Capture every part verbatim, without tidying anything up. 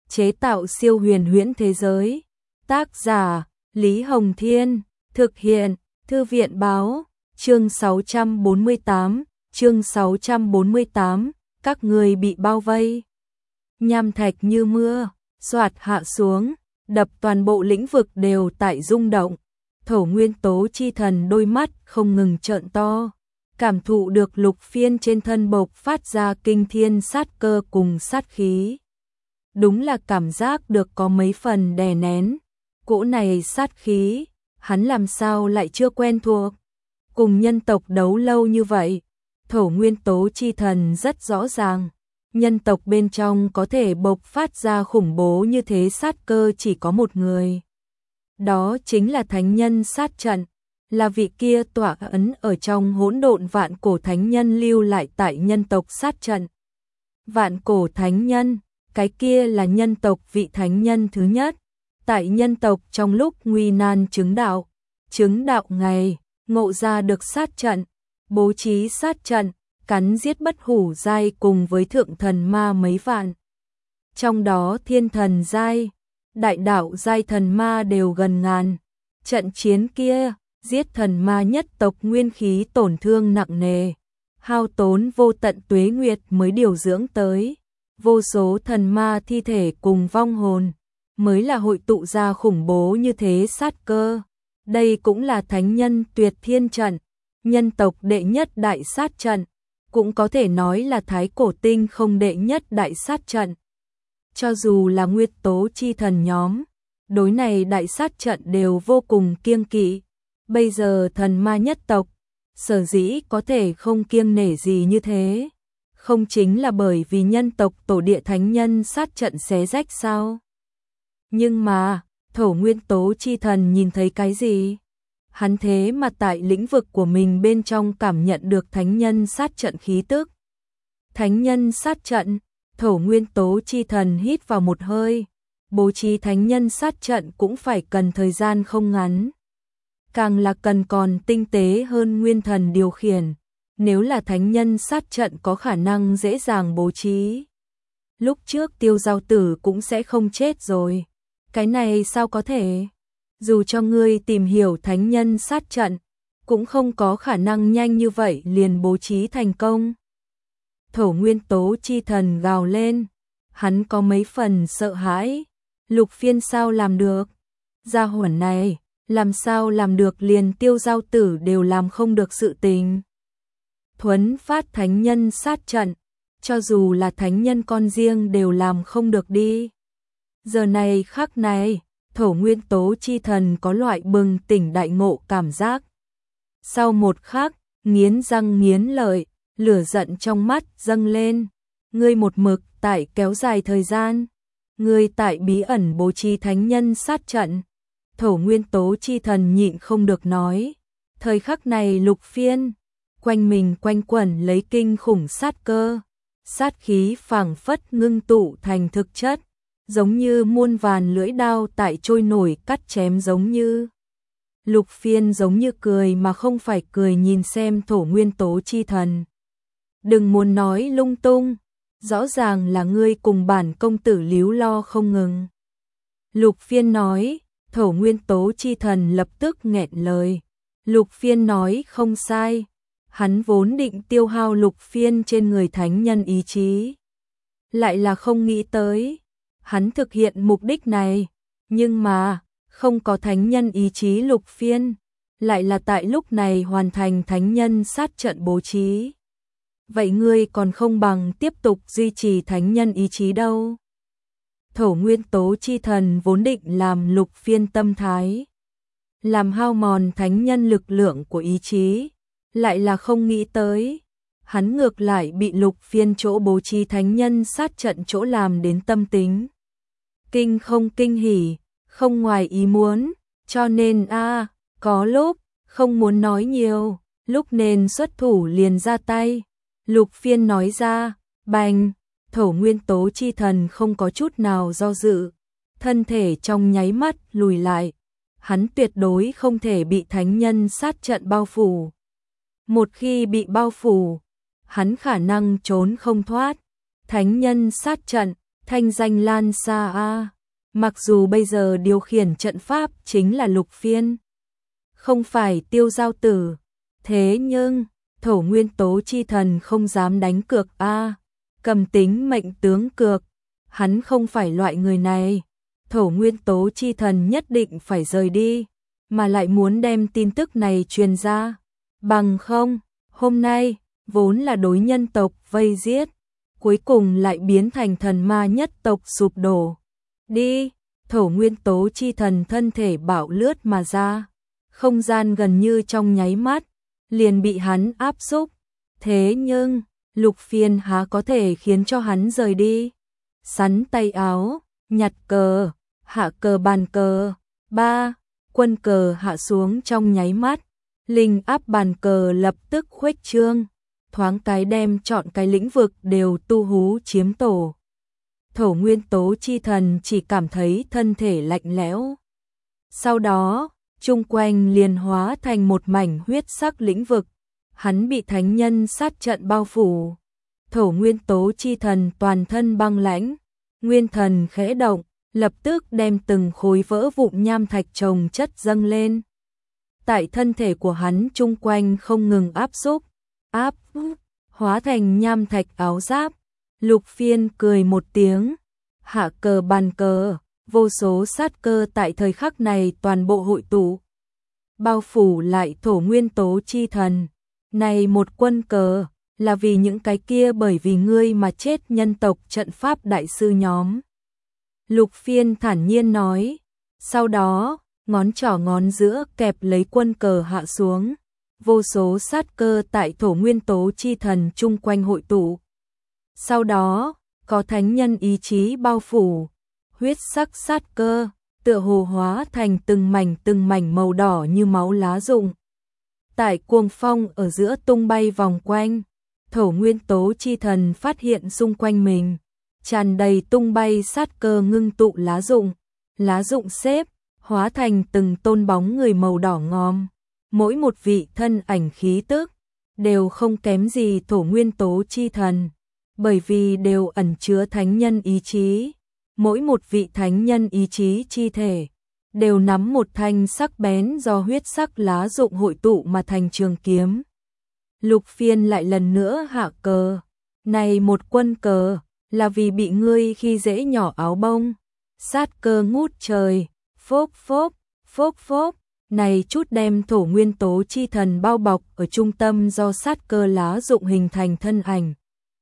chế tạo siêu huyền huyễn thế giới. Tác giả Lý Hồng Thiên, thực hiện Thư viện Báo, chương sáu trăm bốn mươi tám, chương sáu trăm bốn mươi tám, các người bị bao vây. Nham thạch như mưa, xoạt hạ xuống, đập toàn bộ lĩnh vực đều tại rung động. Thổ nguyên tố chi thần đôi mắt không ngừng trợn to, cảm thụ được Lục Phiên trên thân bộc phát ra kinh thiên sát cơ cùng sát khí. Đúng là cảm giác được có mấy phần đè nén. Cỗ này sát khí, hắn làm sao lại chưa quen thuộc. Cùng nhân tộc đấu lâu như vậy, thổ nguyên tố chi thần rất rõ ràng. Nhân tộc bên trong có thể bộc phát ra khủng bố như thế sát cơ chỉ có một người. Đó chính là thánh nhân sát trận, là vị kia tỏa ấn ở trong hỗn độn vạn cổ thánh nhân lưu lại tại nhân tộc sát trận. Vạn cổ thánh nhân, cái kia là nhân tộc vị thánh nhân thứ nhất. Tại nhân tộc trong lúc nguy nan chứng đạo, chứng đạo ngày, ngộ ra được sát trận, bố trí sát trận, cắn giết bất hủ giai cùng với thượng thần ma mấy vạn. Trong đó thiên thần giai, đại đạo giai thần ma đều gần ngàn. Trận chiến kia, giết thần ma nhất tộc nguyên khí tổn thương nặng nề, hao tốn vô tận tuế nguyệt mới điều dưỡng tới. Vô số thần ma thi thể cùng vong hồn, mới là hội tụ ra khủng bố như thế sát cơ. Đây cũng là thánh nhân tuyệt thiên trận, nhân tộc đệ nhất đại sát trận, cũng có thể nói là thái cổ tinh không đệ nhất đại sát trận. Cho dù là nguyên tố chi thần nhóm, đối này đại sát trận đều vô cùng kiêng kỵ. Bây giờ thần ma nhất tộc, sở dĩ có thể không kiêng nể gì như thế, không chính là bởi vì nhân tộc tổ địa thánh nhân sát trận xé rách sao? Nhưng mà, thổ nguyên tố chi thần nhìn thấy cái gì? Hắn thế mà tại lĩnh vực của mình bên trong cảm nhận được thánh nhân sát trận khí tức. Thánh nhân sát trận, thổ nguyên tố chi thần hít vào một hơi, bố trí thánh nhân sát trận cũng phải cần thời gian không ngắn. Càng là cần còn tinh tế hơn nguyên thần điều khiển, nếu là thánh nhân sát trận có khả năng dễ dàng bố trí. Lúc trước Tiêu Giao Tử cũng sẽ không chết rồi. Cái này sao có thể? Dù cho ngươi tìm hiểu thánh nhân sát trận, cũng không có khả năng nhanh như vậy liền bố trí thành công. Thổ nguyên tố chi thần gào lên, hắn có mấy phần sợ hãi. Lục Phiên sao làm được? Gia hỏa này, làm sao làm được liền Tiêu Giao Tử đều làm không được sự tình. Thuấn phát thánh nhân sát trận, cho dù là thánh nhân con riêng đều làm không được đi. Giờ này khắc này, thổ nguyên tố chi thần có loại bừng tỉnh đại ngộ cảm giác. Sau một khắc, nghiến răng nghiến lợi, lửa giận trong mắt dâng lên. Ngươi một mực tại kéo dài thời gian, ngươi tại bí ẩn bố trí thánh nhân sát trận. Thổ nguyên tố chi thần nhịn không được nói. Thời khắc này Lục Phiên, quanh mình quanh quẩn lấy kinh khủng sát cơ, sát khí phảng phất ngưng tụ thành thực chất, giống như muôn vàn lưỡi đao tại trôi nổi cắt chém giống như. Lục Phiên giống như cười mà không phải cười nhìn xem thổ nguyên tố chi thần. Đừng muốn nói lung tung, rõ ràng là ngươi cùng bản công tử líu lo không ngừng. Lục Phiên nói, thổ nguyên tố chi thần lập tức nghẹn lời. Lục Phiên nói không sai, hắn vốn định tiêu hao Lục Phiên trên người thánh nhân ý chí. Lại là không nghĩ tới, hắn thực hiện mục đích này, nhưng mà, không có thánh nhân ý chí Lục Phiên, lại là tại lúc này hoàn thành thánh nhân sát trận bố trí. Vậy ngươi còn không bằng tiếp tục duy trì thánh nhân ý chí đâu. Thổ nguyên tố chi thần vốn định làm Lục Phiên tâm thái, làm hao mòn thánh nhân lực lượng của ý chí, lại là không nghĩ tới. Hắn ngược lại bị Lục Phiên chỗ bố trí thánh nhân sát trận chỗ làm đến tâm tính. Kinh không kinh hỉ, không ngoài ý muốn, cho nên a có lúc, không muốn nói nhiều, lúc nên xuất thủ liền ra tay. Lục Phiên nói ra, bành, thổ nguyên tố chi thần không có chút nào do dự, thân thể trong nháy mắt lùi lại. Hắn tuyệt đối không thể bị thánh nhân sát trận bao phủ. Một khi bị bao phủ, hắn khả năng trốn không thoát. Thánh nhân sát trận, thanh danh lan xa a. Mặc dù bây giờ điều khiển trận pháp chính là Lục Phiên, không phải Tiêu Giao Tử, thế nhưng Thổ Nguyên Tố Chi Thần không dám đánh cược a, cầm tính mệnh tướng cược, hắn không phải loại người này. Thổ Nguyên Tố Chi Thần nhất định phải rời đi, mà lại muốn đem tin tức này truyền ra, bằng không, hôm nay vốn là đối nhân tộc vây giết, cuối cùng lại biến thành thần ma nhất tộc sụp đổ. Đi, Thổ Nguyên Tố Chi Thần thân thể bạo lướt mà ra, không gian gần như trong nháy mắt liền bị hắn áp xúc. Thế nhưng, Lục Phiên há có thể khiến cho hắn rời đi. Sắn tay áo, nhặt cờ, hạ cờ bàn cờ, ba, quân cờ hạ xuống trong nháy mắt, linh áp bàn cờ lập tức khuếch trương, thoáng cái đem chọn cái lĩnh vực đều tu hú chiếm tổ. Thổ Nguyên Tố Chi Thần chỉ cảm thấy thân thể lạnh lẽo. Sau đó, chung quanh liền hóa thành một mảnh huyết sắc lĩnh vực, hắn bị thánh nhân sát trận bao phủ. Thổ Nguyên Tố Chi Thần toàn thân băng lãnh, nguyên thần khẽ động, lập tức đem từng khối vỡ vụn nham thạch chồng chất dâng lên. Tại thân thể của hắn chung quanh không ngừng áp xúc, áp, hóa thành nham thạch áo giáp. Lục Phiên cười một tiếng, hạ cờ bàn cờ, vô số sát cơ tại thời khắc này toàn bộ hội tụ, bao phủ lại Thổ Nguyên Tố Chi Thần. Này một quân cờ, là vì những cái kia bởi vì ngươi mà chết nhân tộc trận pháp đại sư nhóm. Lục Phiên thản nhiên nói, sau đó, ngón trỏ ngón giữa kẹp lấy quân cờ hạ xuống, vô số sát cơ tại Thổ Nguyên Tố Chi Thần chung quanh hội tụ. Sau đó, có thánh nhân ý chí bao phủ, huyết sắc sát cơ, tựa hồ hóa thành từng mảnh từng mảnh màu đỏ như máu lá rụng. Tại cuồng phong ở giữa tung bay vòng quanh, Thổ Nguyên Tố Chi Thần phát hiện xung quanh mình, tràn đầy tung bay sát cơ ngưng tụ lá rụng, lá rụng xếp, hóa thành từng tôn bóng người màu đỏ ngòm, mỗi một vị thân ảnh khí tức, đều không kém gì Thổ Nguyên Tố Chi Thần, bởi vì đều ẩn chứa thánh nhân ý chí, mỗi một vị thánh nhân ý chí chi thể, đều nắm một thanh sắc bén do huyết sắc lá rụng hội tụ mà thành trường kiếm. Lục Phiên lại lần nữa hạ cờ, này một quân cờ, là vì bị ngươi khi dễ nhỏ áo bông, sát cơ ngút trời, phốp phốp, phốp phốp, này chút đem Thổ Nguyên Tố Chi Thần bao bọc ở trung tâm do sát cơ lá rụng hình thành thân ảnh.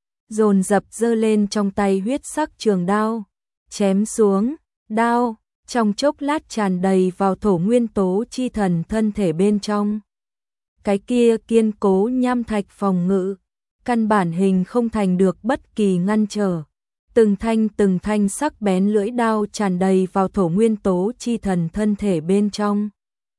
Dồn dập giơ lên trong tay huyết sắc trường đao, chém xuống, đao, trong chốc lát tràn đầy vào Thổ Nguyên Tố Chi Thần thân thể bên trong. Cái kia kiên cố nham thạch phòng ngự, căn bản hình không thành được bất kỳ ngăn trở. Từng thanh từng thanh sắc bén lưỡi đao tràn đầy vào Thổ Nguyên Tố Chi Thần thân thể bên trong.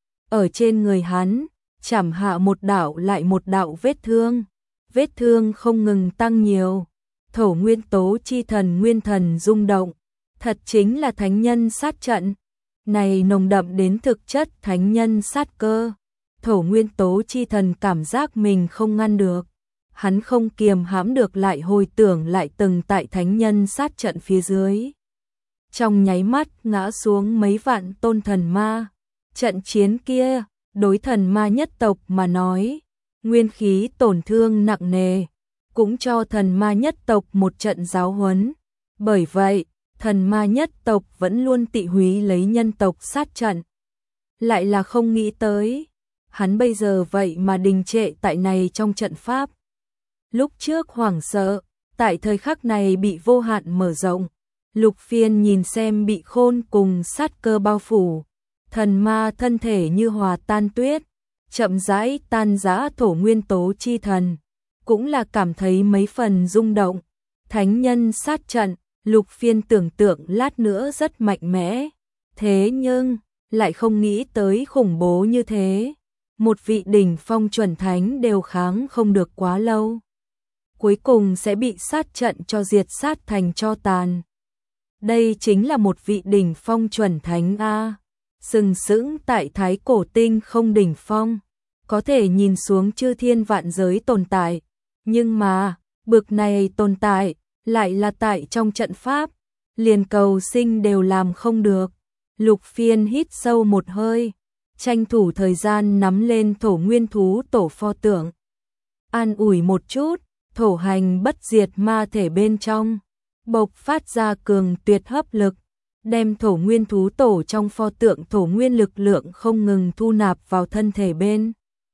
Ở trên người hắn, chảm hạ một đạo lại một đạo vết thương, vết thương không ngừng tăng nhiều. Thổ Nguyên Tố Chi Thần nguyên thần rung động, thật chính là thánh nhân sát trận. Này nồng đậm đến thực chất thánh nhân sát cơ. Thổ Nguyên Tố Chi Thần cảm giác mình không ngăn được. Hắn không kiềm hãm được lại hồi tưởng lại từng tại thánh nhân sát trận phía dưới. Trong nháy mắt ngã xuống mấy vạn tôn thần ma. Trận chiến kia, đối thần ma nhất tộc mà nói, nguyên khí tổn thương nặng nề, cũng cho thần ma nhất tộc một trận giáo huấn. Bởi vậy, thần ma nhất tộc vẫn luôn tị húy lấy nhân tộc sát trận. Lại là không nghĩ tới, hắn bây giờ vậy mà đình trệ tại này trong trận pháp. Lúc trước hoảng sợ, tại thời khắc này bị vô hạn mở rộng. Lục Phiên nhìn xem bị khôn cùng sát cơ bao phủ, thần ma thân thể như hòa tan tuyết, chậm rãi tan rã Thổ Nguyên Tố Chi Thần, cũng là cảm thấy mấy phần rung động. Thánh nhân sát trận, Lục Phiên tưởng tượng lát nữa rất mạnh mẽ, thế nhưng lại không nghĩ tới khủng bố như thế. Một vị đỉnh phong chuẩn thánh đều kháng không được quá lâu, cuối cùng sẽ bị sát trận cho diệt sát thành tro tàn. Đây chính là một vị đỉnh phong chuẩn thánh a, sừng sững tại Thái Cổ Tinh không đỉnh phong, có thể nhìn xuống chư thiên vạn giới tồn tại, nhưng mà bực này tồn tại lại là tại trong trận pháp, liền cầu sinh đều làm không được. Lục Phiên hít sâu một hơi, tranh thủ thời gian nắm lên thổ nguyên thú tổ pho tượng. An ủi một chút, thổ hành bất diệt ma thể bên trong bộc phát ra cường tuyệt hấp lực, đem thổ nguyên thú tổ trong pho tượng thổ nguyên lực lượng không ngừng thu nạp vào thân thể bên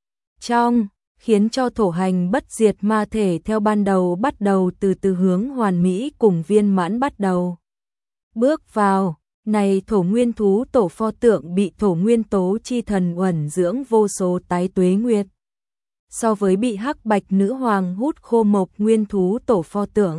trong, khiến cho thổ hành bất diệt ma thể theo ban đầu bắt đầu từ từ hướng hoàn mỹ cùng viên mãn bắt đầu bước vào. Này thổ nguyên thú tổ pho tượng bị thổ nguyên tố chi thần uẩn dưỡng vô số tái tuế nguyệt. So với bị hắc bạch nữ hoàng hút khô mộc nguyên thú tổ pho tượng,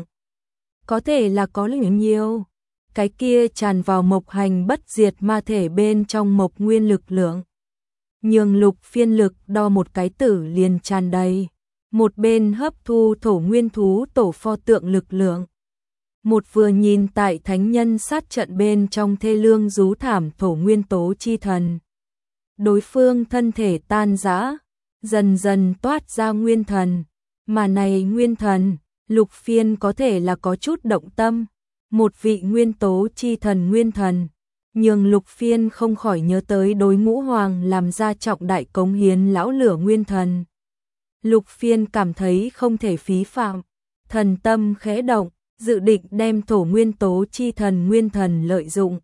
có thể là có lượng nhiều. Cái kia tràn vào mộc hành bất diệt ma thể bên trong mộc nguyên lực lượng. Nhường Lục Phiên lực đo một cái tử liền tràn đầy. Một bên hấp thu thổ nguyên thú tổ pho tượng lực lượng. Một vừa nhìn tại thánh nhân sát trận bên trong thê lương rú thảm thổ nguyên tố chi thần. Đối phương thân thể tan rã, dần dần toát ra nguyên thần. Mà này nguyên thần, Lục Phiên có thể là có chút động tâm. Một vị nguyên tố chi thần nguyên thần, nhường Lục Phiên không khỏi nhớ tới đối ngũ hoàng làm ra trọng đại cống hiến lão lửa nguyên thần. Lục Phiên cảm thấy không thể phí phạm, thần tâm khẽ động, dự định đem thổ nguyên tố chi thần nguyên thần lợi dụng.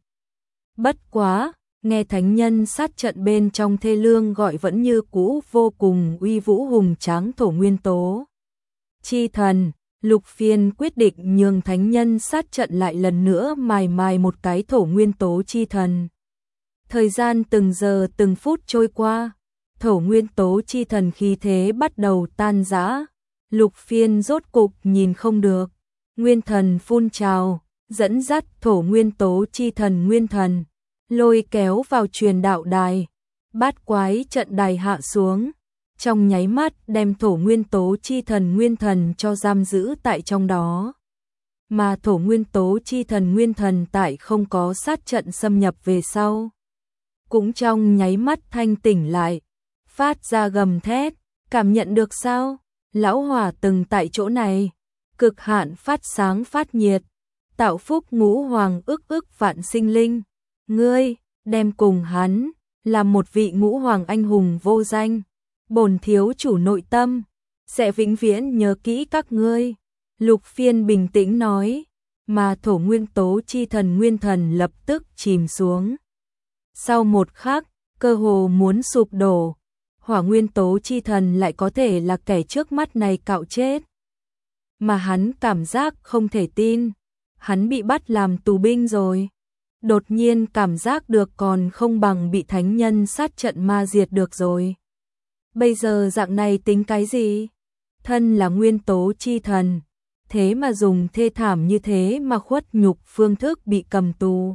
Bất quá, nghe thánh nhân sát trận bên trong thê lương gọi vẫn như cũ vô cùng uy vũ hùng tráng thổ nguyên tố chi thần. Lục Phiên quyết định nhường thánh nhân sát trận lại lần nữa mài mài một cái thổ nguyên tố chi thần. Thời gian từng giờ từng phút trôi qua, thổ nguyên tố chi thần khí thế bắt đầu tan rã. Lục Phiên rốt cục nhìn không được, nguyên thần phun trào, dẫn dắt thổ nguyên tố chi thần nguyên thần, lôi kéo vào truyền đạo đài. Bát quái trận đài hạ xuống, trong nháy mắt đem thổ nguyên tố chi thần nguyên thần cho giam giữ tại trong đó. Mà thổ nguyên tố chi thần nguyên thần tại không có sát trận xâm nhập về sau, cũng trong nháy mắt thanh tỉnh lại, phát ra gầm thét, cảm nhận được sao? Lão hỏa từng tại chỗ này, cực hạn phát sáng phát nhiệt, tạo phúc ngũ hoàng ức ức vạn sinh linh. Ngươi, đem cùng hắn, làm một vị ngũ hoàng anh hùng vô danh. Bổn thiếu chủ nội tâm, sẽ vĩnh viễn nhớ kỹ các ngươi. Lục Phiên bình tĩnh nói, mà thổ nguyên tố chi thần nguyên thần lập tức chìm xuống. Sau một khắc, cơ hồ muốn sụp đổ, hỏa nguyên tố chi thần lại có thể là kẻ trước mắt này cạo chết. Mà hắn cảm giác không thể tin, hắn bị bắt làm tù binh rồi. Đột nhiên cảm giác được còn không bằng bị thánh nhân sát trận ma diệt được rồi. Bây giờ dạng này tính cái gì? Thân là nguyên tố chi thần, thế mà dùng thê thảm như thế mà khuất nhục phương thức bị cầm tù.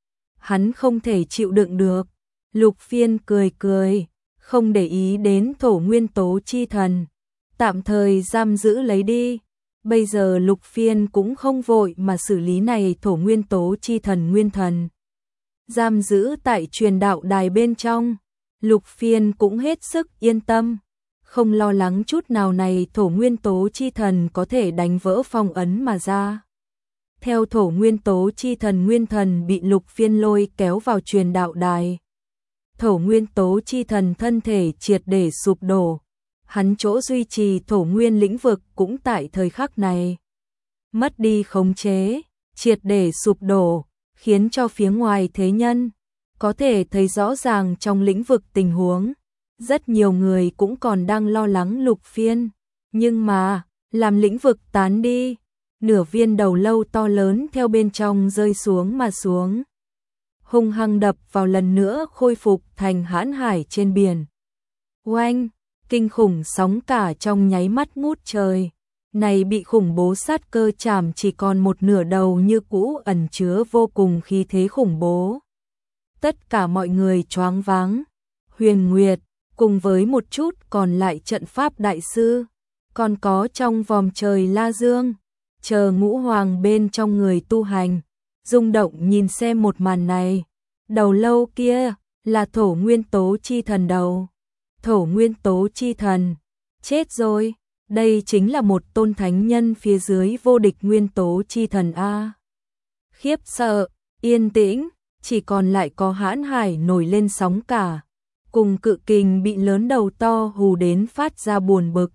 Hắn không thể chịu đựng được. Lục Phiên cười cười, không để ý đến thổ nguyên tố chi thần, tạm thời giam giữ lấy đi. Bây giờ Lục Phiên cũng không vội mà xử lý này thổ nguyên tố chi thần nguyên thần. Giam giữ tại truyền đạo đài bên trong, Lục Phiên cũng hết sức yên tâm, không lo lắng chút nào này thổ nguyên tố chi thần có thể đánh vỡ phong ấn mà ra. Theo thổ nguyên tố chi thần nguyên thần bị Lục Phiên lôi kéo vào truyền đạo đài, thổ nguyên tố chi thần thân thể triệt để sụp đổ, hắn chỗ duy trì thổ nguyên lĩnh vực cũng tại thời khắc này mất đi khống chế, triệt để sụp đổ, khiến cho phía ngoài thế nhân có thể thấy rõ ràng trong lĩnh vực tình huống. Rất nhiều người cũng còn đang lo lắng Lục Phiên, nhưng mà, làm lĩnh vực tán đi, nửa viên đầu lâu to lớn theo bên trong rơi xuống mà xuống, hung hăng đập vào lần nữa khôi phục thành hãn hải trên biển. Oanh, kinh khủng sóng cả trong nháy mắt ngút trời. Này bị khủng bố sát cơ chạm chỉ còn một nửa đầu như cũ ẩn chứa vô cùng khí thế khủng bố. Tất cả mọi người choáng váng. Huyền Nguyệt, cùng với một chút còn lại trận pháp đại sư, còn có trong vòng trời La Dương, chờ ngũ hoàng bên trong người tu hành, rung động nhìn xem một màn này. Đầu lâu kia là thổ nguyên tố chi thần đầu. Thổ nguyên tố chi thần, chết rồi. Đây chính là một tôn thánh nhân phía dưới vô địch nguyên tố chi thần A. Khiếp sợ, yên tĩnh, chỉ còn lại có hãn hải nổi lên sóng cả, cùng cự kình bị lớn đầu to hù đến phát ra buồn bực.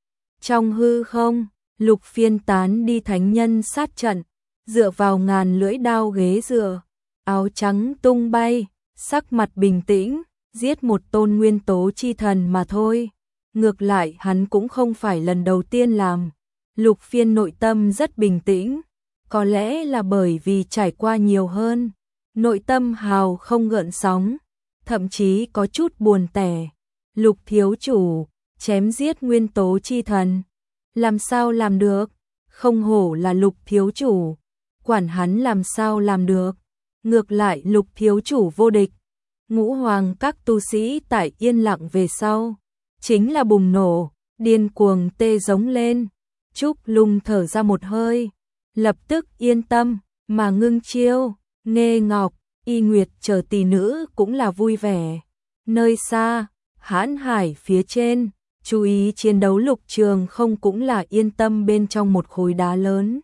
Trong hư không, Lục Phiên tán đi thánh nhân sát trận, dựa vào ngàn lưỡi đao ghế dựa, áo trắng tung bay, sắc mặt bình tĩnh, giết một tôn nguyên tố chi thần mà thôi. Ngược lại hắn cũng không phải lần đầu tiên làm. Lục Phiên nội tâm rất bình tĩnh, có lẽ là bởi vì trải qua nhiều hơn, nội tâm hào không gợn sóng, thậm chí có chút buồn tẻ. Lục thiếu chủ, chém giết nguyên tố chi thần, làm sao làm được? Không hổ là Lục thiếu chủ, quản hắn làm sao làm được? Ngược lại Lục thiếu chủ vô địch. Ngũ hoàng các tu sĩ tại yên lặng về sau, chính là bùng nổ, điên cuồng tê giống lên. Trúc Lung thở ra một hơi, lập tức yên tâm, mà ngưng chiêu, Nghê Ngọc, Y Nguyệt chờ tỷ nữ cũng là vui vẻ. Nơi xa, hãn hải phía trên, chú ý chiến đấu Lục Trường không cũng là yên tâm bên trong một khối đá lớn.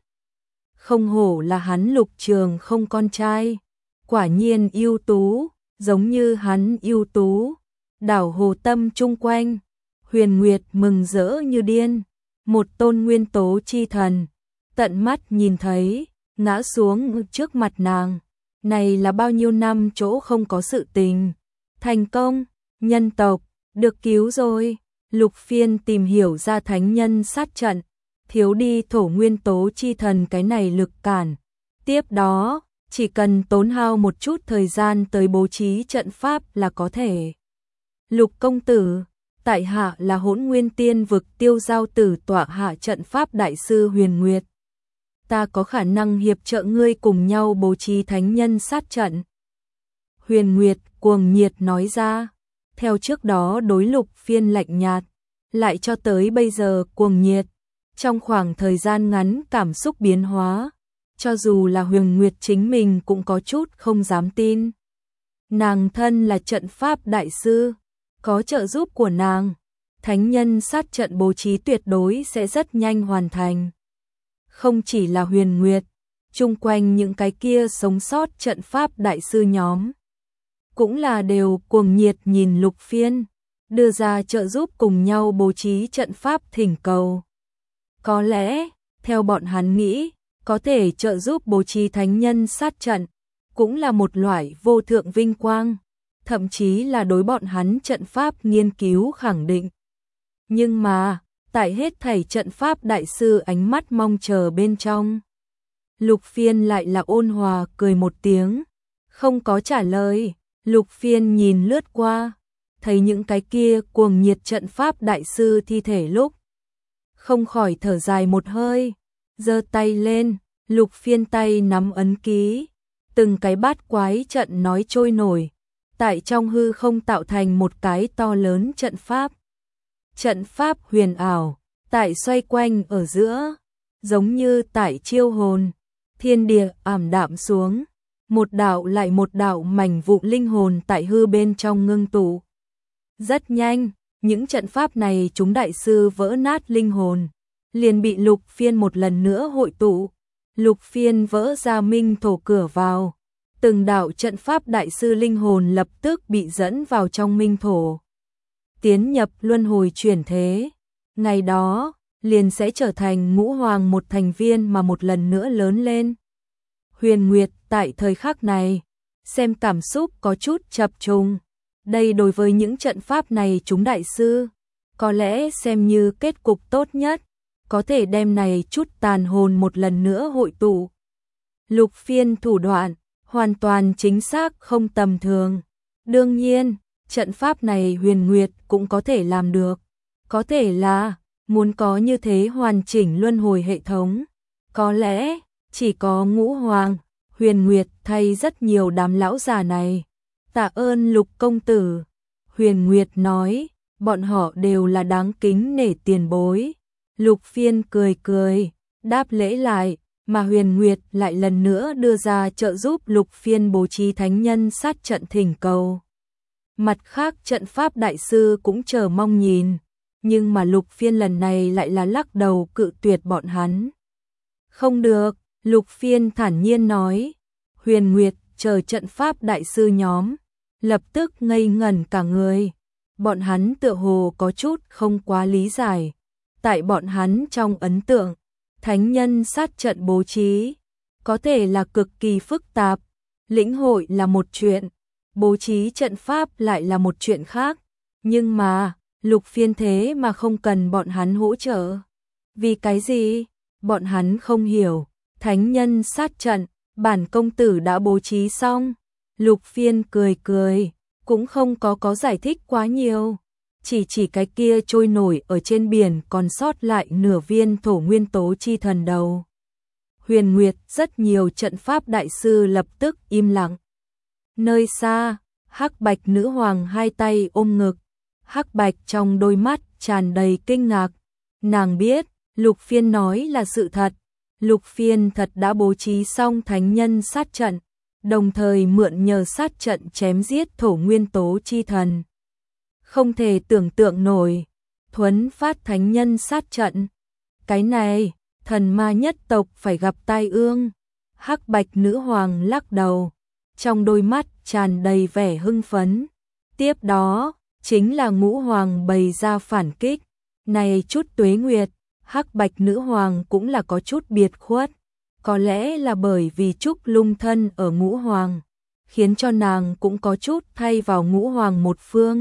Không hổ là hắn Lục Trường không con trai, quả nhiên ưu tú, giống như hắn ưu tú. Đảo hồ tâm chung quanh, Huyền Nguyệt mừng rỡ như điên, một tôn nguyên tố chi thần, tận mắt nhìn thấy, ngã xuống trước mặt nàng. Này là bao nhiêu năm chỗ không có sự tình. Thành công, nhân tộc, được cứu rồi. Lục Phiên tìm hiểu ra thánh nhân sát trận, thiếu đi thổ nguyên tố chi thần cái này lực cản. Tiếp đó, chỉ cần tốn hao một chút thời gian tới bố trí trận pháp là có thể. Lục công tử, tại hạ là Hỗn Nguyên Tiên vực Tiêu Giao tử tọa hạ trận pháp đại sư Huyền Nguyệt. Ta có khả năng hiệp trợ ngươi cùng nhau bố trí thánh nhân sát trận. Huyền Nguyệt cuồng nhiệt nói ra, theo trước đó đối Lục Phiên lạnh nhạt, lại cho tới bây giờ cuồng nhiệt. Trong khoảng thời gian ngắn cảm xúc biến hóa, cho dù là Huyền Nguyệt chính mình cũng có chút không dám tin. Nàng thân là trận pháp đại sư, có trợ giúp của nàng, thánh nhân sát trận bố trí tuyệt đối sẽ rất nhanh hoàn thành. Không chỉ là Huyền Nguyệt, chung quanh những cái kia sống sót trận pháp đại sư nhóm, cũng là đều cuồng nhiệt nhìn Lục Phiên, đưa ra trợ giúp cùng nhau bố trí trận pháp thỉnh cầu. Có lẽ, theo bọn hắn nghĩ, có thể trợ giúp bố trí thánh nhân sát trận, cũng là một loại vô thượng vinh quang, thậm chí là đối bọn hắn trận pháp nghiên cứu khẳng định. Nhưng mà, tại hết thảy trận pháp đại sư ánh mắt mong chờ bên trong, Lục Phiên lại là ôn hòa cười một tiếng, không có trả lời. Lục Phiên nhìn lướt qua, thấy những cái kia cuồng nhiệt trận pháp đại sư thi thể lúc, không khỏi thở dài một hơi, giơ tay lên, Lục Phiên tay nắm ấn ký, từng cái bát quái trận nói trôi nổi, tại trong hư không tạo thành một cái to lớn trận pháp. Trận pháp huyền ảo, tại xoay quanh ở giữa, giống như tại chiêu hồn, thiên địa ảm đạm xuống, một đạo lại một đạo mảnh vụ linh hồn tại hư bên trong ngưng tụ. Rất nhanh, những trận pháp này chúng đại sư vỡ nát linh hồn, liền bị Lục Phiên một lần nữa hội tụ. Lục Phiên vỡ ra minh thổ cửa vào, từng đạo trận pháp đại sư linh hồn lập tức bị dẫn vào trong minh thổ, tiến nhập luân hồi chuyển thế. Ngày đó, liền sẽ trở thành ngũ hoàng một thành viên mà một lần nữa lớn lên. Huyền Nguyệt tại thời khắc này, xem cảm xúc có chút chập trùng. Đây đối với những trận pháp này chúng đại sư, có lẽ xem như kết cục tốt nhất, có thể đem này chút tàn hồn một lần nữa hội tụ. Lục Phiên thủ đoạn, hoàn toàn chính xác không tầm thường. Đương nhiên, trận pháp này Huyền Nguyệt cũng có thể làm được. Có thể là, muốn có như thế hoàn chỉnh luân hồi hệ thống. Có lẽ, chỉ có ngũ hoàng, Huyền Nguyệt thay rất nhiều đám lão già này. Tạ ơn Lục công tử. Huyền Nguyệt nói, bọn họ đều là đáng kính nể tiền bối. Lục Phiên cười cười, đáp lễ lại, mà Huyền Nguyệt lại lần nữa đưa ra trợ giúp Lục Phiên bố trí thánh nhân sát trận thỉnh cầu. Mặt khác trận pháp đại sư cũng chờ mong nhìn, nhưng mà Lục Phiên lần này lại là lắc đầu cự tuyệt bọn hắn. Không được, Lục Phiên thản nhiên nói. Huyền Nguyệt chờ trận pháp đại sư nhóm, lập tức ngây ngẩn cả người. Bọn hắn tựa hồ có chút không quá lý giải. Tại bọn hắn trong ấn tượng, thánh nhân sát trận bố trí, có thể là cực kỳ phức tạp. Lĩnh hội là một chuyện, bố trí trận pháp lại là một chuyện khác. Nhưng mà, Lục Phiên thế mà không cần bọn hắn hỗ trợ. Vì cái gì? Bọn hắn không hiểu. Thánh nhân sát trận, bản công tử đã bố trí xong. Lục Phiên cười cười, cũng không có có giải thích quá nhiều. Chỉ chỉ cái kia trôi nổi ở trên biển còn sót lại nửa viên thổ nguyên tố chi thần đầu. Huyền Nguyệt rất nhiều trận pháp đại sư lập tức im lặng. Nơi xa, Hắc Bạch nữ hoàng hai tay ôm ngực. Hắc Bạch trong đôi mắt tràn đầy kinh ngạc. Nàng biết, Lục Phiên nói là sự thật. Lục Phiên thật đã bố trí xong thánh nhân sát trận, đồng thời mượn nhờ sát trận chém giết thổ nguyên tố chi thần. Không thể tưởng tượng nổi, thuấn phát thánh nhân sát trận. Cái này, thần ma nhất tộc phải gặp tai ương. Hắc Bạch nữ hoàng lắc đầu, trong đôi mắt tràn đầy vẻ hưng phấn. Tiếp đó, chính là ngũ hoàng bày ra phản kích. Này chút tuế nguyệt, Hắc Bạch nữ hoàng cũng là có chút biệt khuất. Có lẽ là bởi vì Trúc Lung thân ở ngũ hoàng, khiến cho nàng cũng có chút thay vào ngũ hoàng một phương.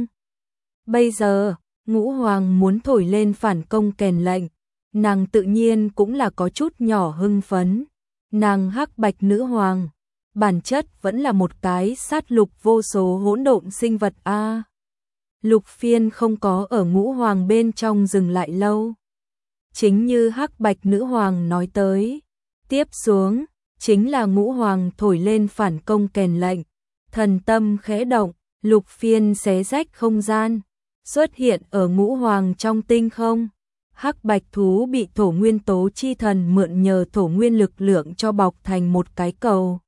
Bây giờ, ngũ hoàng muốn thổi lên phản công kèn lệnh, nàng tự nhiên cũng là có chút nhỏ hưng phấn. Nàng Hắc Bạch nữ hoàng, bản chất vẫn là một cái sát lục vô số hỗn độn sinh vật a. Lục Phiên không có ở ngũ hoàng bên trong dừng lại lâu. Chính như Hắc Bạch nữ hoàng nói tới, tiếp xuống chính là ngũ hoàng thổi lên phản công kèn lệnh. Thần tâm khẽ động, Lục Phiên xé rách không gian, xuất hiện ở ngũ hoàng trong tinh không. Hắc Bạch thú bị thổ nguyên tố chi thần mượn nhờ thổ nguyên lực lượng cho bọc thành một cái cầu.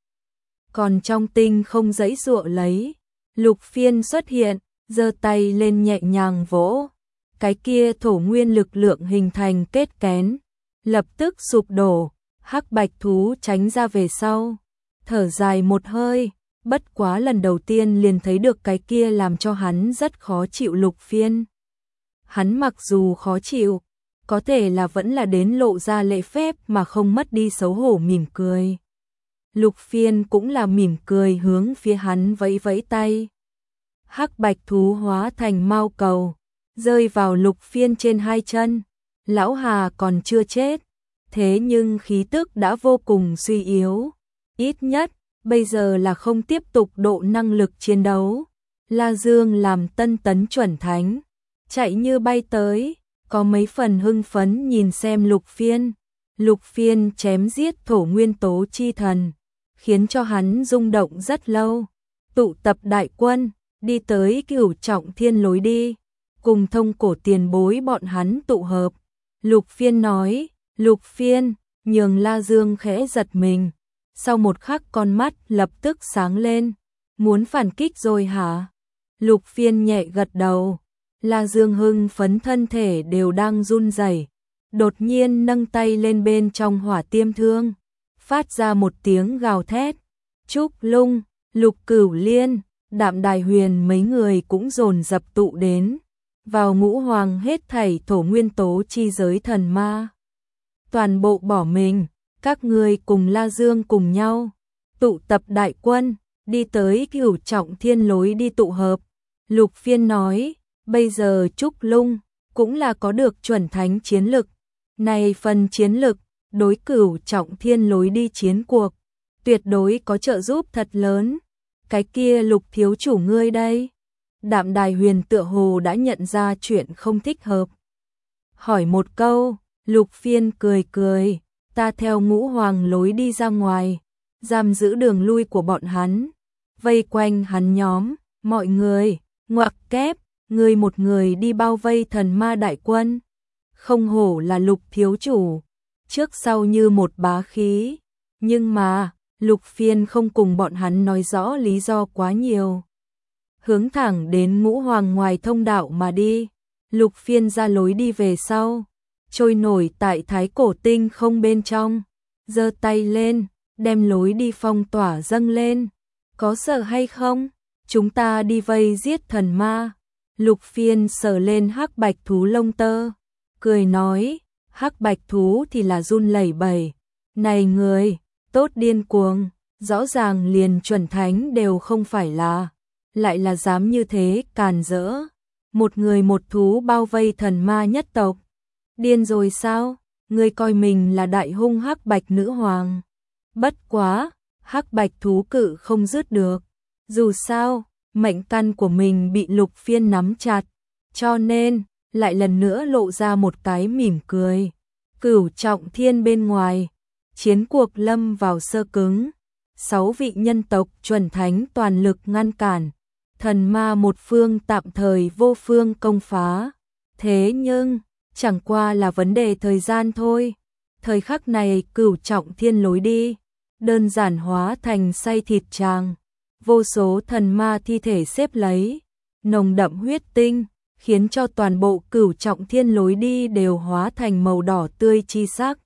Còn trong tinh không giãy giụa lấy, Lục Phiên xuất hiện, giơ tay lên nhẹ nhàng vỗ. Cái kia thổ nguyên lực lượng hình thành kết kén, lập tức sụp đổ. Hắc Bạch thú tránh ra về sau, thở dài một hơi, bất quá lần đầu tiên liền thấy được cái kia làm cho hắn rất khó chịu Lục Phiên. Hắn mặc dù khó chịu, có thể là vẫn là đến lộ ra lễ phép mà không mất đi xấu hổ mỉm cười. Lục Phiên cũng là mỉm cười hướng phía hắn vẫy vẫy tay. Hắc Bạch thú hóa thành mao cầu, rơi vào Lục Phiên trên hai chân. Lão Hà còn chưa chết, thế nhưng khí tức đã vô cùng suy yếu. Ít nhất, bây giờ là không tiếp tục độ năng lực chiến đấu. La Dương làm tân tấn chuẩn thánh, chạy như bay tới, có mấy phần hưng phấn nhìn xem Lục Phiên. Lục Phiên chém giết thổ nguyên tố chi thần, khiến cho hắn rung động rất lâu. Tụ tập đại quân, đi tới Cửu Trọng Thiên lối đi, cùng Thông Cổ tiền bối bọn hắn tụ hợp. Lục Phiên nói, Lục Phiên, nhường La Dương khẽ giật mình. Sau một khắc con mắt lập tức sáng lên, muốn phản kích rồi hả? Lục Phiên nhẹ gật đầu. La Dương hưng phấn thân thể đều đang run rẩy, đột nhiên nâng tay lên bên trong hỏa tiêm thương, phát ra một tiếng gào thét. Trúc Lung, Lục Cửu Liên, Đạm Đài Huyền mấy người cũng dồn dập tụ đến, vào ngũ hoàng hết thảy thổ nguyên tố chi giới thần ma. Toàn bộ bỏ mình, các ngươi cùng La Dương cùng nhau, tụ tập đại quân, đi tới Cửu Trọng Thiên lối đi tụ hợp. Lục Phiên nói, bây giờ Trúc Lung cũng là có được chuẩn thánh chiến lực. Này phần chiến lực, đối Cửu Trọng Thiên lối đi chiến cuộc, tuyệt đối có trợ giúp thật lớn. Cái kia Lục thiếu chủ ngươi đây? Đạm Đài Huyền tựa hồ đã nhận ra chuyện không thích hợp. Hỏi một câu, Lục Phiên cười cười, ta theo ngũ hoàng lối đi ra ngoài, giam giữ đường lui của bọn hắn, vây quanh hắn nhóm, mọi người, ngoặc kép, người một người đi bao vây thần ma đại quân. Không hổ là Lục thiếu chủ, trước sau như một bá khí, nhưng mà, Lục Phiên không cùng bọn hắn nói rõ lý do quá nhiều. Hướng thẳng đến ngũ hoàng ngoài thông đạo mà đi. Lục Phiên ra lối đi về sau, trôi nổi tại thái cổ tinh không bên trong, giơ tay lên, đem lối đi phong tỏa dâng lên. Có sợ hay không? Chúng ta đi vây giết thần ma. Lục Phiên sờ lên hắc bạch thú lông tơ, cười nói, hắc bạch thú thì là run lẩy bẩy. Này người, tốt điên cuồng, rõ ràng liền chuẩn thánh đều không phải là, lại là dám như thế càn rỡ. Một người một thú bao vây thần ma nhất tộc. Điên rồi sao? Ngươi coi mình là đại hung hắc bạch nữ hoàng. Bất quá, hắc bạch thú cự không dứt được. Dù sao, mệnh căn của mình bị Lục Phiên nắm chặt, cho nên lại lần nữa lộ ra một cái mỉm cười. Cửu trọng thiên bên ngoài, chiến cuộc lâm vào sơ cứng. Sáu vị nhân tộc chuẩn thánh toàn lực ngăn cản, thần ma một phương tạm thời vô phương công phá. Thế nhưng, chẳng qua là vấn đề thời gian thôi. Thời khắc này cửu trọng thiên lối đi, đơn giản hóa thành xay thịt tràng. Vô số thần ma thi thể xếp lấy, nồng đậm huyết tinh, khiến cho toàn bộ cửu trọng thiên lối đi đều hóa thành màu đỏ tươi chi sắc.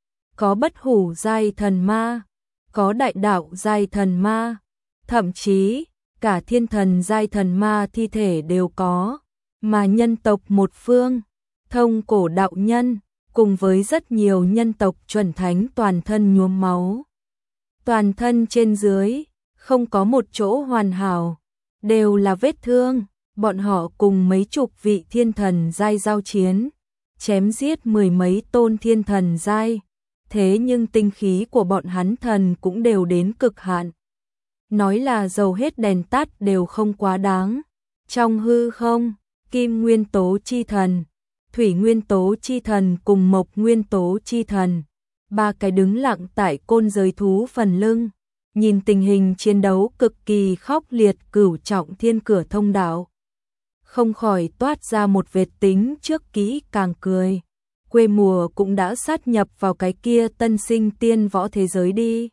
Có bất hủ giai thần ma, có đại đạo giai thần ma, thậm chí cả thiên thần giai thần ma thi thể đều có, mà nhân tộc một phương, Thông Cổ đạo nhân, cùng với rất nhiều nhân tộc chuẩn thánh toàn thân nhuốm máu. Toàn thân trên dưới, không có một chỗ hoàn hảo, đều là vết thương. Bọn họ cùng mấy chục vị thiên thần giai giao chiến, chém giết mười mấy tôn thiên thần giai. Thế nhưng tinh khí của bọn hắn thần cũng đều đến cực hạn. Nói là dầu hết đèn tắt đều không quá đáng. Trong hư không, kim nguyên tố chi thần, thủy nguyên tố chi thần cùng mộc nguyên tố chi thần, ba cái đứng lặng tại côn giới thú phần lưng, nhìn tình hình chiến đấu cực kỳ khốc liệt cửu trọng thiên cửa thông đạo. Không khỏi toát ra một vệt tính trước kỹ càng cười. Quê mùa cũng đã sát nhập vào cái kia tân sinh tiên võ thế giới đi.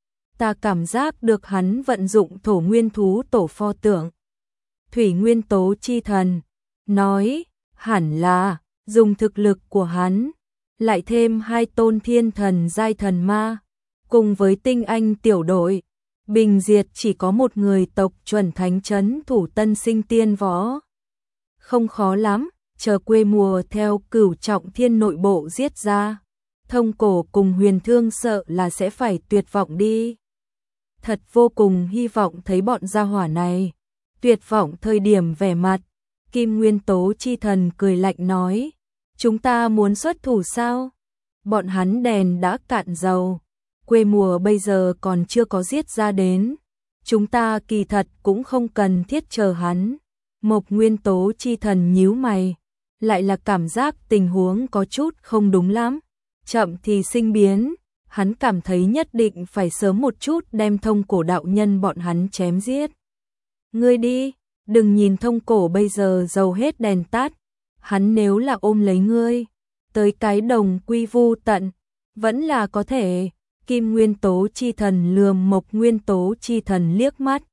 Ta cảm giác được hắn vận dụng thổ nguyên thú tổ pho tượng. Thủy nguyên tố chi thần, nói, hẳn là, dùng thực lực của hắn, lại thêm hai tôn thiên thần giai thần ma, cùng với tinh anh tiểu đội, bình diệt chỉ có một người tộc chuẩn thánh trấn thủ tân sinh tiên võ. Không khó lắm, chờ quê mùa theo cửu trọng thiên nội bộ giết ra. Thông Cổ cùng Huyền Thương sợ là sẽ phải tuyệt vọng đi. Thật vô cùng hy vọng thấy bọn gia hỏa này. Tuyệt vọng thời điểm vẻ mặt, Kim Nguyên Tố chi thần cười lạnh nói, chúng ta muốn xuất thủ sao? Bọn hắn đèn đã cạn dầu, quê mùa bây giờ còn chưa có giết ra đến. Chúng ta kỳ thật cũng không cần thiết chờ hắn. Mộc nguyên tố chi thần nhíu mày, lại là cảm giác tình huống có chút không đúng lắm. Chậm thì sinh biến, hắn cảm thấy nhất định phải sớm một chút đem Thông Cổ đạo nhân bọn hắn chém giết. Ngươi đi, đừng nhìn Thông Cổ bây giờ dầu hết đèn tắt, hắn nếu là ôm lấy ngươi, tới cái đồng quy vu tận, vẫn là có thể. Kim nguyên tố chi thần lườm Mộc nguyên tố chi thần liếc mắt,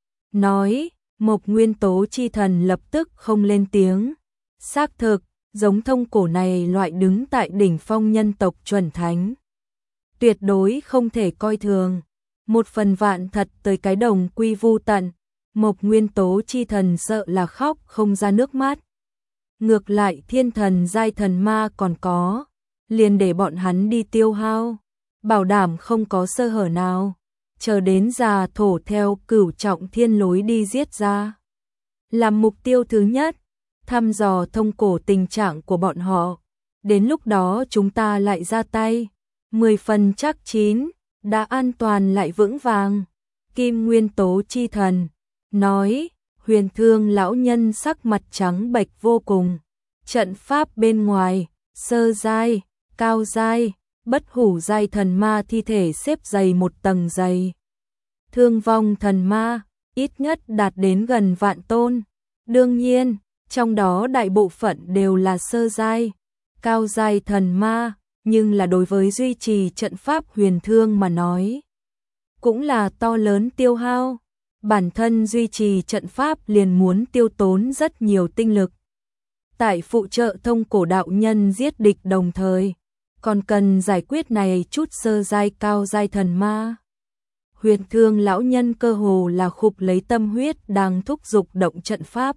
nói, Mộc nguyên tố chi thần lập tức không lên tiếng. Xác thực, giống Thông Cổ này loại đứng tại đỉnh phong nhân tộc chuẩn thánh, tuyệt đối không thể coi thường. Một phần vạn thật tới cái đồng quy vu tận, Mộc nguyên tố chi thần sợ là khóc không ra nước mắt. Ngược lại thiên thần giai thần ma còn có, liền để bọn hắn đi tiêu hao, bảo đảm không có sơ hở nào. Chờ đến già thổ theo cửu trọng thiên lối đi giết ra. Làm mục tiêu thứ nhất, thăm dò Thông Cổ tình trạng của bọn họ. Đến lúc đó chúng ta lại ra tay. Mười phần chắc chín, đã an toàn lại vững vàng. Kim nguyên tố chi thần, nói, Huyền Thương lão nhân sắc mặt trắng bệch vô cùng. Trận pháp bên ngoài, sơ giai, cao giai, bất hủ giai thần ma thi thể xếp dày một tầng dày. Thương vong thần ma, ít nhất đạt đến gần vạn tôn. Đương nhiên, trong đó đại bộ phận đều là sơ giai, cao giai thần ma, nhưng là đối với duy trì trận pháp Huyền Thương mà nói, cũng là to lớn tiêu hao. Bản thân duy trì trận pháp liền muốn tiêu tốn rất nhiều tinh lực. Tại phụ trợ Thông Cổ đạo nhân giết địch đồng thời, còn cần giải quyết này chút sơ giai cao giai thần ma. Huyền Thương lão nhân cơ hồ là khục lấy tâm huyết đang thúc giục động trận pháp.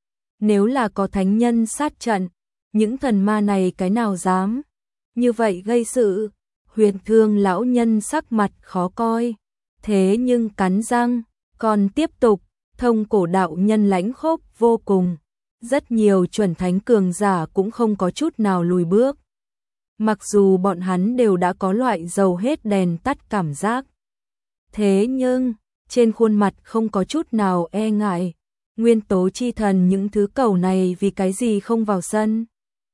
Nếu là có thánh nhân sát trận, những thần ma này cái nào dám như vậy gây sự. Huyền Thương lão nhân sắc mặt khó coi, thế nhưng cắn răng, còn tiếp tục. Thông cổ đạo nhân lãnh khốc vô cùng, rất nhiều chuẩn thánh cường giả cũng không có chút nào lùi bước. Mặc dù bọn hắn đều đã có loại dầu hết đèn tắt cảm giác. Thế nhưng, trên khuôn mặt không có chút nào e ngại. Nguyên tố chi thần những thứ cầu này vì cái gì không vào sân?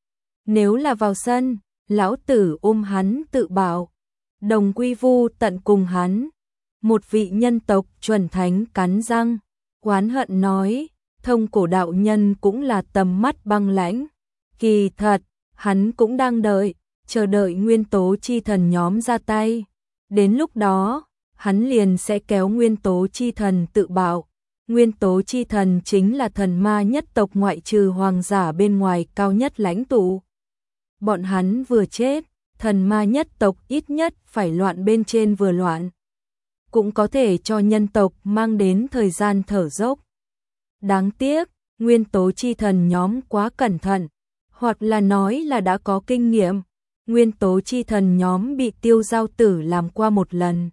Nếu là vào sân, lão tử ôm hắn tự bảo, đồng quy vu tận cùng hắn. Một vị nhân tộc chuẩn thánh cắn răng, oán hận nói, thông cổ đạo nhân cũng là tầm mắt băng lãnh. Kỳ thật, hắn cũng đang đợi, chờ đợi nguyên tố chi thần nhóm ra tay. Đến lúc đó, hắn liền sẽ kéo nguyên tố chi thần tự bảo. Nguyên tố chi thần chính là thần ma nhất tộc ngoại trừ hoàng giả bên ngoài cao nhất lãnh tụ. Bọn hắn vừa chết, thần ma nhất tộc ít nhất phải loạn bên trên vừa loạn. Cũng có thể cho nhân tộc mang đến thời gian thở dốc. Đáng tiếc, nguyên tố chi thần nhóm quá cẩn thận, hoặc là nói là đã có kinh nghiệm. Nguyên tố chi thần nhóm bị Tiêu Giao Tử làm qua một lần.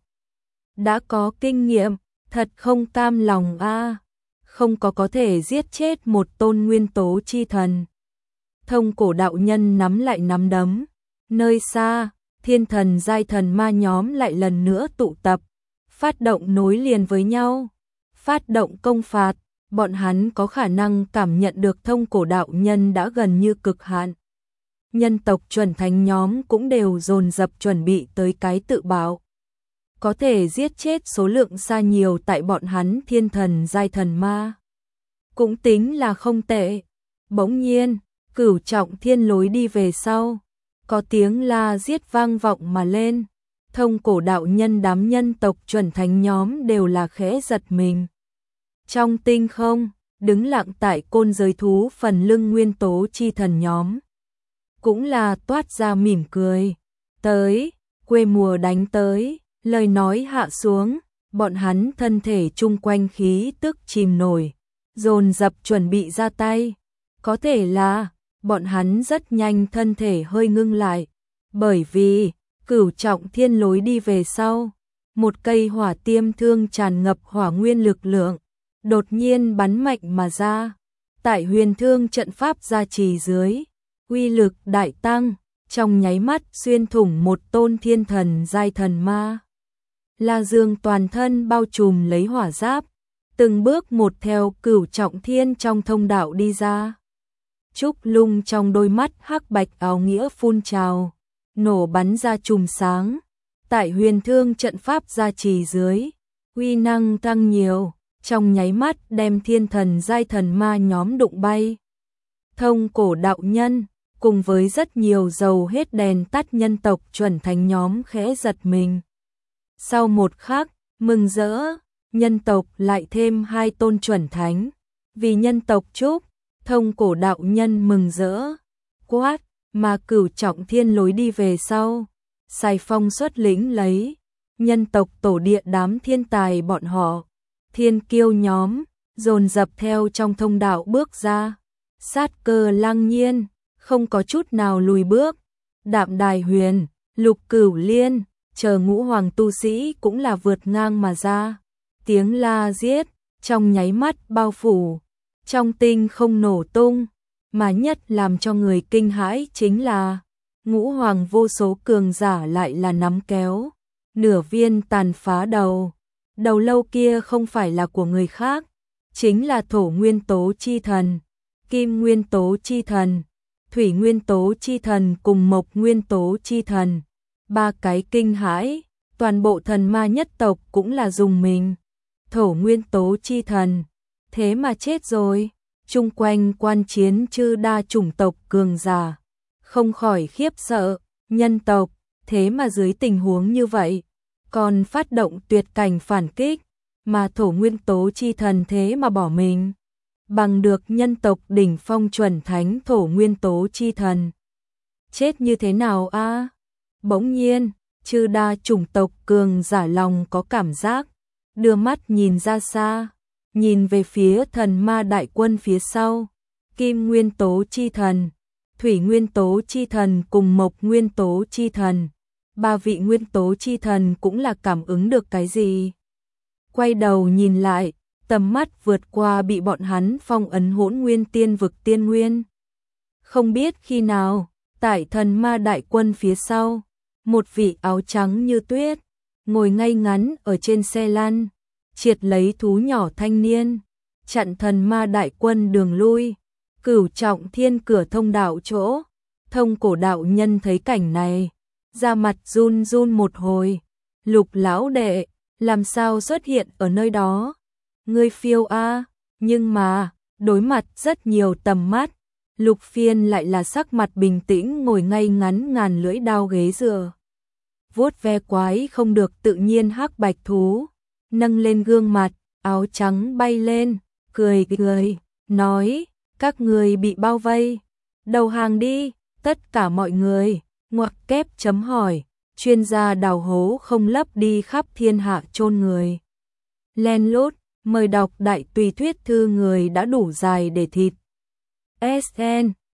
Đã có kinh nghiệm, thật không cam lòng a, không có có thể giết chết một tôn nguyên tố chi thần. Thông cổ đạo nhân nắm lại nắm đấm, nơi xa, thiên thần giai thần ma nhóm lại lần nữa tụ tập, phát động nối liền với nhau, phát động công phạt. Bọn hắn có khả năng cảm nhận được thông cổ đạo nhân đã gần như cực hạn. Nhân tộc chuẩn thánh nhóm cũng đều dồn dập chuẩn bị tới cái tự bảo. Có thể giết chết số lượng xa nhiều tại bọn hắn thiên thần giai thần ma. Cũng tính là không tệ. Bỗng nhiên, cửu trọng thiên lối đi về sau. Có tiếng la giết vang vọng mà lên. Thông cổ đạo nhân đám nhân tộc chuẩn thánh nhóm đều là khẽ giật mình. Trong tinh không, đứng lặng tại côn giới thú phần lưng nguyên tố chi thần nhóm. Cũng là toát ra mỉm cười. Tới, quê mùa đánh tới, lời nói hạ xuống, bọn hắn thân thể chung quanh khí tức chìm nổi, dồn dập chuẩn bị ra tay. Có thể là, bọn hắn rất nhanh thân thể hơi ngưng lại, bởi vì, cửu trọng thiên lối đi về sau, một cây hỏa tiêm thương tràn ngập hỏa nguyên lực lượng, đột nhiên bắn mạnh mà ra. Tại huyền thương trận pháp gia trì dưới, uy lực đại tăng, trong nháy mắt xuyên thủng một tôn thiên thần giai thần ma. La Dương toàn thân bao trùm lấy hỏa giáp, từng bước một theo cửu trọng thiên trong thông đạo đi ra. Trúc Lung trong đôi mắt hắc bạch áo nghĩa phun trào, nổ bắn ra chùm sáng. Tại huyền thương trận pháp gia trì dưới, uy năng tăng nhiều, trong nháy mắt đem thiên thần giai thần ma nhóm đụng bay. Thông cổ đạo nhân, cùng với rất nhiều dầu hết đèn tắt nhân tộc chuẩn thánh nhóm khẽ giật mình. Sau một khắc, mừng rỡ, nhân tộc lại thêm hai tôn chuẩn thánh. Vì nhân tộc chúc, thông cổ đạo nhân mừng rỡ, quát, mà cửu trọng thiên lối đi về sau. Sài Phong xuất lĩnh lấy, nhân tộc tổ địa đám thiên tài bọn họ, thiên kiêu nhóm, dồn dập theo trong thông đạo bước ra. Sát cơ lăng nhiên, không có chút nào lùi bước. Đạm Đài Huyền, Lục Cửu Liên, chờ ngũ hoàng tu sĩ cũng là vượt ngang mà ra. Tiếng la giết, trong nháy mắt bao phủ, trong tinh không nổ tung. Mà nhất làm cho người kinh hãi chính là, ngũ hoàng vô số cường giả lại là nắm kéo. Nửa viên tàn phá đầu. Đầu lâu kia không phải là của người khác, chính là thổ nguyên tố chi thần, kim nguyên tố chi thần, thủy nguyên tố chi thần cùng mộc nguyên tố chi thần. Ba cái kinh hãi, toàn bộ thần ma nhất tộc cũng là dùng mình. Thổ nguyên tố chi thần, thế mà chết rồi. Chung quanh quan chiến chư đa chủng tộc cường giả, không khỏi khiếp sợ, nhân tộc, thế mà dưới tình huống như vậy, còn phát động tuyệt cảnh phản kích, mà thổ nguyên tố chi thần thế mà bỏ mình. Bằng được nhân tộc đỉnh phong chuẩn thánh thổ nguyên tố chi thần. Chết như thế nào a? Bỗng nhiên, chư đa chủng tộc cường giả lòng có cảm giác, đưa mắt nhìn ra xa, nhìn về phía thần ma đại quân phía sau, Kim Nguyên Tố Chi Thần, Thủy Nguyên Tố Chi Thần cùng Mộc Nguyên Tố Chi Thần. Ba vị Nguyên Tố Chi Thần cũng là cảm ứng được cái gì. Quay đầu nhìn lại, tầm mắt vượt qua bị bọn hắn phong ấn Hỗn Nguyên Tiên Vực Tiên Nguyên. Không biết khi nào, tại thần ma đại quân phía sau, một vị áo trắng như tuyết, ngồi ngay ngắn ở trên xe lăn, triệt lấy thú nhỏ thanh niên, chặn thần ma đại quân đường lui, Cửu Trọng Thiên cửa thông đạo chỗ. Thông Cổ đạo nhân thấy cảnh này, da mặt run run một hồi, Lục lão đệ, làm sao xuất hiện ở nơi đó? Ngươi phiêu a, nhưng mà, đối mặt rất nhiều tầm mắt, Lục Phiên lại là sắc mặt bình tĩnh ngồi ngay ngắn ngàn lưỡi đao ghế dựa. Vuốt ve quái không được tự nhiên hắc bạch thú, nâng lên gương mặt, áo trắng bay lên, cười cười, nói, các người bị bao vây, đầu hàng đi, tất cả mọi người, ngoặc kép chấm hỏi, chuyên gia đào hố không lấp đi khắp thiên hạ chôn người. Len lút, mời đọc đại tùy thuyết thư người đã đủ dài để thịt. ét en